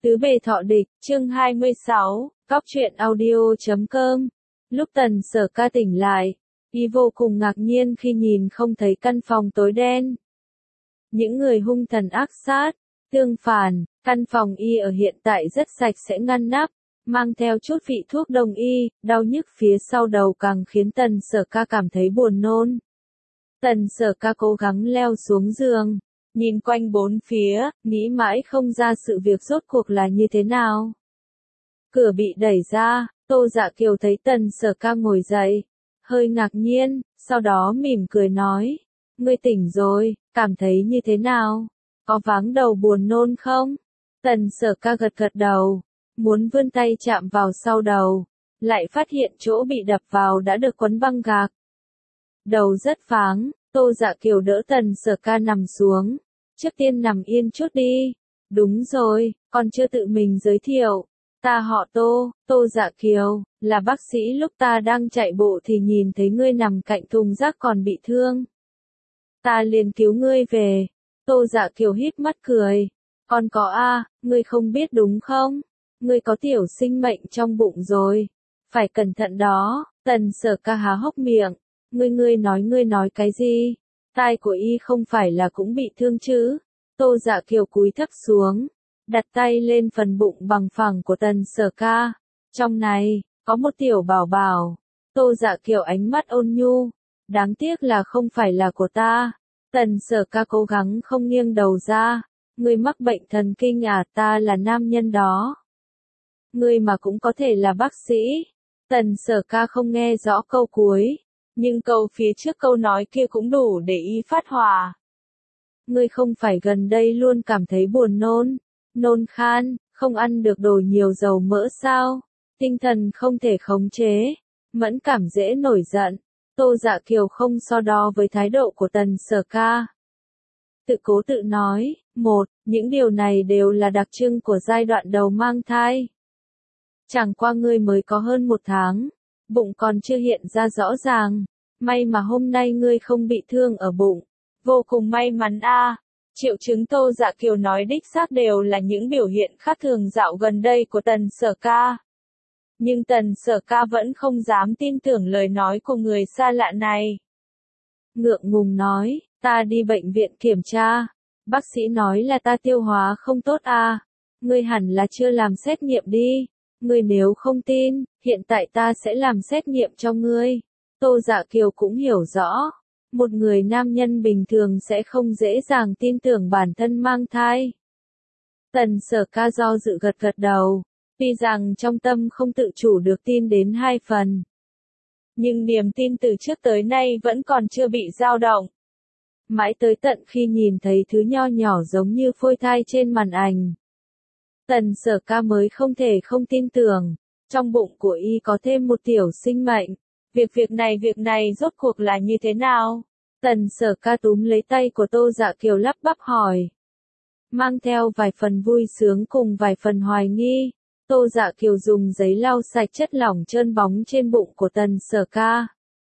Tứ bề thọ địch, chương 26, cóc truyện audio.com. Lúc Tần Sở Ca tỉnh lại, y vô cùng ngạc nhiên khi nhìn không thấy căn phòng tối đen. Những người hung thần ác sát, tương phản, căn phòng y ở hiện tại rất sạch sẽ ngăn nắp, mang theo chút vị thuốc đông y, đau nhức phía sau đầu càng khiến Tần Sở Ca cảm thấy buồn nôn. Tần Sở Ca cố gắng leo xuống giường, nhìn quanh bốn phía, nghĩ mãi không ra sự việc rốt cuộc là như thế nào. Cửa bị đẩy ra, Tô Dạ Kiều thấy Tần Sở Ca ngồi dậy, hơi ngạc nhiên, sau đó mỉm cười nói, ngươi tỉnh rồi, cảm thấy như thế nào? Có váng đầu buồn nôn không? Tần Sở Ca gật gật đầu, muốn vươn tay chạm vào sau đầu, lại phát hiện chỗ bị đập vào đã được quấn băng gạc. Đầu rất váng, Tô Dạ Kiều đỡ Tần Sở Ca nằm xuống. Trước tiên nằm yên chút đi. Đúng rồi, con chưa tự mình giới thiệu. Ta họ Tô, Tô Dạ Kiều, là bác sĩ lúc ta đang chạy bộ thì nhìn thấy ngươi nằm cạnh thùng rác còn bị thương. Ta liền cứu ngươi về. Tô Dạ Kiều híp mắt cười. Con có ngươi không biết đúng không? Ngươi có tiểu sinh mệnh trong bụng rồi. Phải cẩn thận đó. Tần Sở Ca há hốc miệng. Ngươi nói cái gì? Tai của y không phải là cũng bị thương chứ? Tô Dạ Kiều cúi thấp xuống, đặt tay lên phần bụng bằng phẳng của Tần Sở Ca. Trong này, có một tiểu bảo bảo. Tô Dạ Kiều ánh mắt ôn nhu. Đáng tiếc là không phải là của ta. Tần Sở Ca cố gắng không nghiêng đầu ra. Ngươi mắc bệnh thần kinh à? Ta là nam nhân đó. Ngươi mà cũng có thể là bác sĩ. Tần Sở Ca không nghe rõ câu cuối. Nhưng câu phía trước câu nói kia cũng đủ để y phát hỏa. Ngươi không phải gần đây luôn cảm thấy buồn nôn khan, không ăn được đồ nhiều dầu mỡ sao? Tinh thần không thể khống chế, mẫn cảm dễ nổi giận. Tô Dạ Kiều không so đo với thái độ của Tần Sở Ca. Tự cố tự nói, những điều này đều là đặc trưng của giai đoạn đầu mang thai. Chẳng qua ngươi mới có hơn 1 tháng. Bụng còn chưa hiện ra rõ ràng, may mà hôm nay ngươi không bị thương ở bụng, vô cùng may mắn Triệu chứng Tô Dạ Kiều nói đích xác đều là những biểu hiện khác thường dạo gần đây của Tần Sở Ca. Nhưng Tần Sở Ca vẫn không dám tin tưởng lời nói của người xa lạ này. Ngượng ngùng nói, ta đi bệnh viện kiểm tra, bác sĩ nói là ta tiêu hóa không tốt ngươi hẳn là chưa làm xét nghiệm đi. Ngươi nếu không tin, hiện tại ta sẽ làm xét nghiệm cho ngươi. Tô Dạ Kiều cũng hiểu rõ, một người nam nhân bình thường sẽ không dễ dàng tin tưởng bản thân mang thai. Tần Sở Ca do dự gật gật đầu, tuy rằng trong tâm không tự chủ được tin đến 2 phần. Nhưng niềm tin từ trước tới nay vẫn còn chưa bị dao động. Mãi tới tận khi nhìn thấy thứ nho nhỏ giống như phôi thai trên màn ảnh. Tần Sở Ca mới không thể không tin tưởng, trong bụng của y có thêm một tiểu sinh mệnh. Việc này rốt cuộc là như thế nào? Tần Sở Ca túm lấy tay của Tô Dạ Kiều lắp bắp hỏi. Mang theo vài phần vui sướng cùng vài phần hoài nghi, Tô Dạ Kiều dùng giấy lau sạch chất lỏng trơn bóng trên bụng của Tần Sở Ca.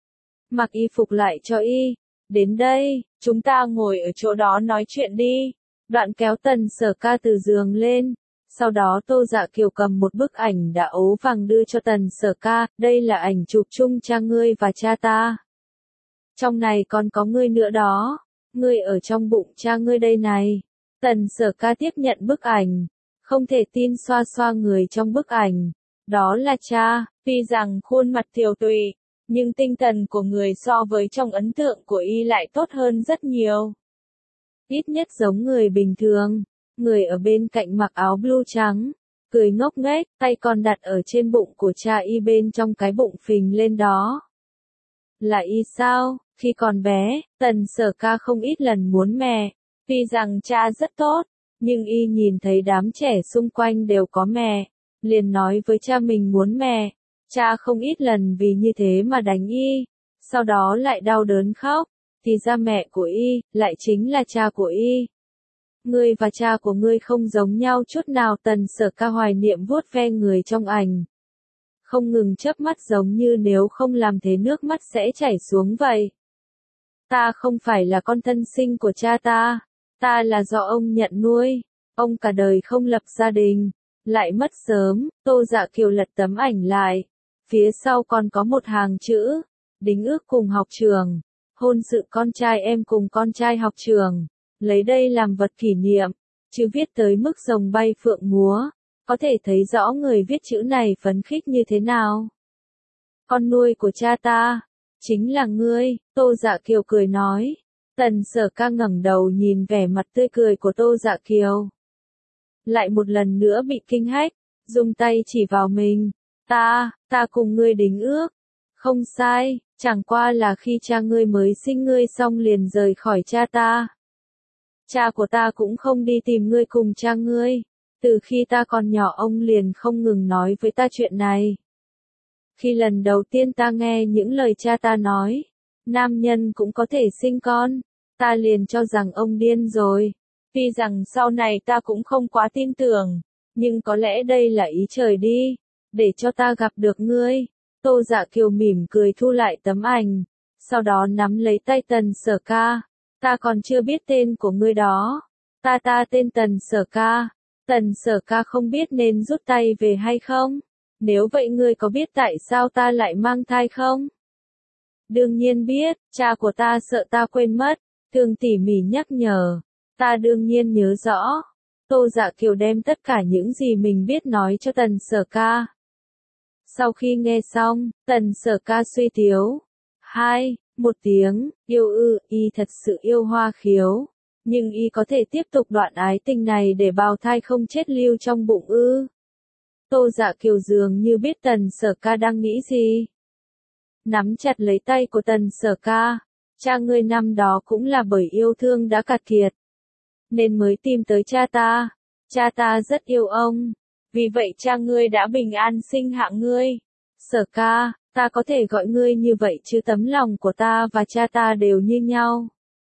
Mặc y phục lại cho y. Đến đây, chúng ta ngồi ở chỗ đó nói chuyện đi. Đoạn kéo Tần Sở Ca từ giường lên. Sau đó Tô Dạ Kiều cầm một bức ảnh đã ố vàng đưa cho Tần Sở Ca, đây là ảnh chụp chung cha ngươi và cha ta. Trong này còn có ngươi nữa đó, ngươi ở trong bụng cha ngươi đây này. Tần Sở Ca tiếp nhận bức ảnh, không thể tin xoa xoa người trong bức ảnh. Đó là cha, tuy rằng khuôn mặt tiều tụy, nhưng tinh thần của người so với trong ấn tượng của y lại tốt hơn rất nhiều. Ít nhất giống người bình thường. Người ở bên cạnh mặc áo blue trắng, cười ngốc nghếch, tay còn đặt ở trên bụng của cha y bên trong cái bụng phình lên đó. Là y sao? Khi còn bé, Tần Sở Ca không ít lần muốn mẹ. Tuy rằng cha rất tốt, nhưng y nhìn thấy đám trẻ xung quanh đều có mẹ, liền nói với cha mình muốn mẹ. Cha không ít lần vì như thế mà đánh y, sau đó lại đau đớn khóc, thì ra mẹ của y, lại chính là cha của y. Ngươi và cha của ngươi không giống nhau chút nào. Tần Sở Ca hoài niệm vuốt ve người trong ảnh. Không ngừng chớp mắt giống như nếu không làm thế nước mắt sẽ chảy xuống vậy. Ta không phải là con thân sinh của cha ta. Ta là do ông nhận nuôi. Ông cả đời không lập gia đình. Lại mất sớm, Tô Dạ Kiều lật tấm ảnh lại. Phía sau còn có một hàng chữ. Đính ước cùng học trường. Hôn sự con trai em cùng con trai học trường. Lấy đây làm vật kỷ niệm. Chứ viết tới mức rồng bay phượng múa. Có thể thấy rõ người viết chữ này phấn khích như thế nào. Con nuôi của cha ta. Chính là ngươi, Tô Dạ Kiều cười nói. Tần Sở Ca ngẩng đầu nhìn vẻ mặt tươi cười của Tô Dạ Kiều. Lại một lần nữa bị kinh hách, dùng tay chỉ vào mình. Ta cùng ngươi đính ước. Không sai, chẳng qua là khi cha ngươi mới sinh ngươi xong liền rời khỏi cha ta. Cha của ta cũng không đi tìm ngươi cùng cha ngươi. Từ khi ta còn nhỏ ông liền không ngừng nói với ta chuyện này. Khi lần đầu tiên ta nghe những lời cha ta nói, nam nhân cũng có thể sinh con, ta liền cho rằng ông điên rồi. Tuy rằng sau này ta cũng không quá tin tưởng, nhưng có lẽ đây là ý trời đi, để cho ta gặp được ngươi. Tô Dạ Kiều mỉm cười thu lại tấm ảnh, sau đó nắm lấy tay Tần Sở Ca. Ta còn chưa biết tên của ngươi đó. Ta tên Tần Sở Ca. Tần Sở Ca không biết nên rút tay về hay không? Nếu vậy ngươi có biết tại sao ta lại mang thai không? Đương nhiên biết, cha của ta sợ ta quên mất, thường tỉ mỉ nhắc nhở. Ta đương nhiên nhớ rõ. Tô Dạ Kiều đem tất cả những gì mình biết nói cho Tần Sở Ca. Sau khi nghe xong, Tần Sở Ca suy tiếu. Một tiếng, yêu y thật sự yêu Hoa Khiếu. Nhưng y có thể tiếp tục đoạn ái tình này để bào thai không chết lưu trong bụng ư? Tô Dạ Kiều dường như biết Tần Sở Ca đang nghĩ gì. Nắm chặt lấy tay của Tần Sở Ca. Cha ngươi năm đó cũng là bởi yêu thương đã cạn kiệt, nên mới tìm tới cha ta. Cha ta rất yêu ông. Vì vậy cha ngươi đã bình an sinh hạ ngươi. Sở Ca, ta có thể gọi ngươi như vậy chứ tấm lòng của ta và cha ta đều như nhau.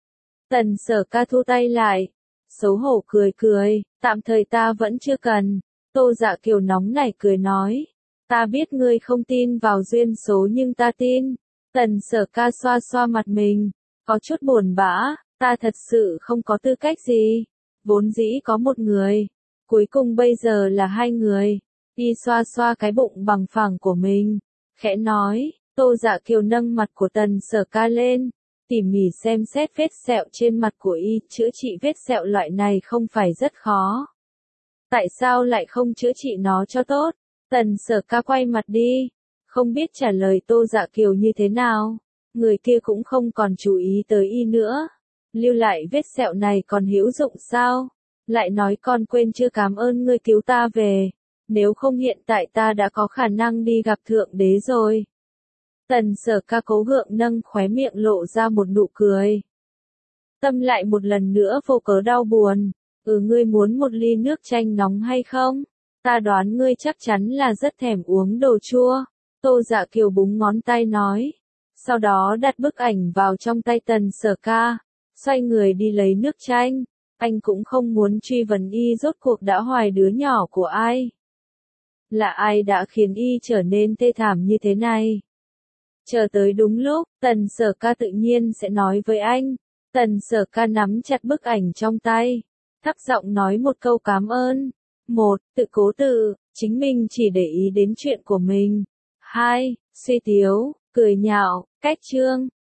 Tần Sở Ca thu tay lại. Xấu hổ cười cười, tạm thời ta vẫn chưa cần. Tô Dạ Kiều nóng nảy cười nói. Ta biết ngươi không tin vào duyên số nhưng ta tin. Tần Sở Ca xoa xoa mặt mình. Có chút buồn bã, ta thật sự không có tư cách gì. Vốn dĩ có một người. Cuối cùng bây giờ là hai người. Y xoa xoa cái bụng bằng phẳng của mình. Khẽ nói, Tô Dạ Kiều nâng mặt của Tần Sở Ca lên. Tỉ mỉ xem xét vết sẹo trên mặt của y, chữa trị vết sẹo loại này không phải rất khó. Tại sao lại không chữa trị nó cho tốt? Tần Sở Ca quay mặt đi, không biết trả lời Tô Dạ Kiều như thế nào. Người kia cũng không còn chú ý tới y nữa. Lưu lại vết sẹo này còn hữu dụng sao? Lại nói con quên chưa cảm ơn ngươi cứu ta về. Nếu không hiện tại ta đã có khả năng đi gặp Thượng Đế rồi. Tần Sở Ca cố gượng nâng khóe miệng lộ ra một nụ cười. Tâm lại một lần nữa vô cớ đau buồn. Ngươi muốn một ly nước chanh nóng hay không? Ta đoán ngươi chắc chắn là rất thèm uống đồ chua. Tô Dạ Kiều búng ngón tay nói. Sau đó đặt bức ảnh vào trong tay Tần Sở Ca. Xoay người đi lấy nước chanh. Anh cũng không muốn truy vấn y rốt cuộc đã hoài đứa nhỏ của ai. Là ai đã khiến y trở nên thê thảm như thế này? Chờ tới đúng lúc, Tần Sở Ca tự nhiên sẽ nói với anh. Tần Sở Ca nắm chặt bức ảnh trong tay. Thấp giọng nói một câu cảm ơn. 1. Tự cố tự, chính mình chỉ để ý đến chuyện của mình. 2. Suy tiếu, cười nhạo, cách chương.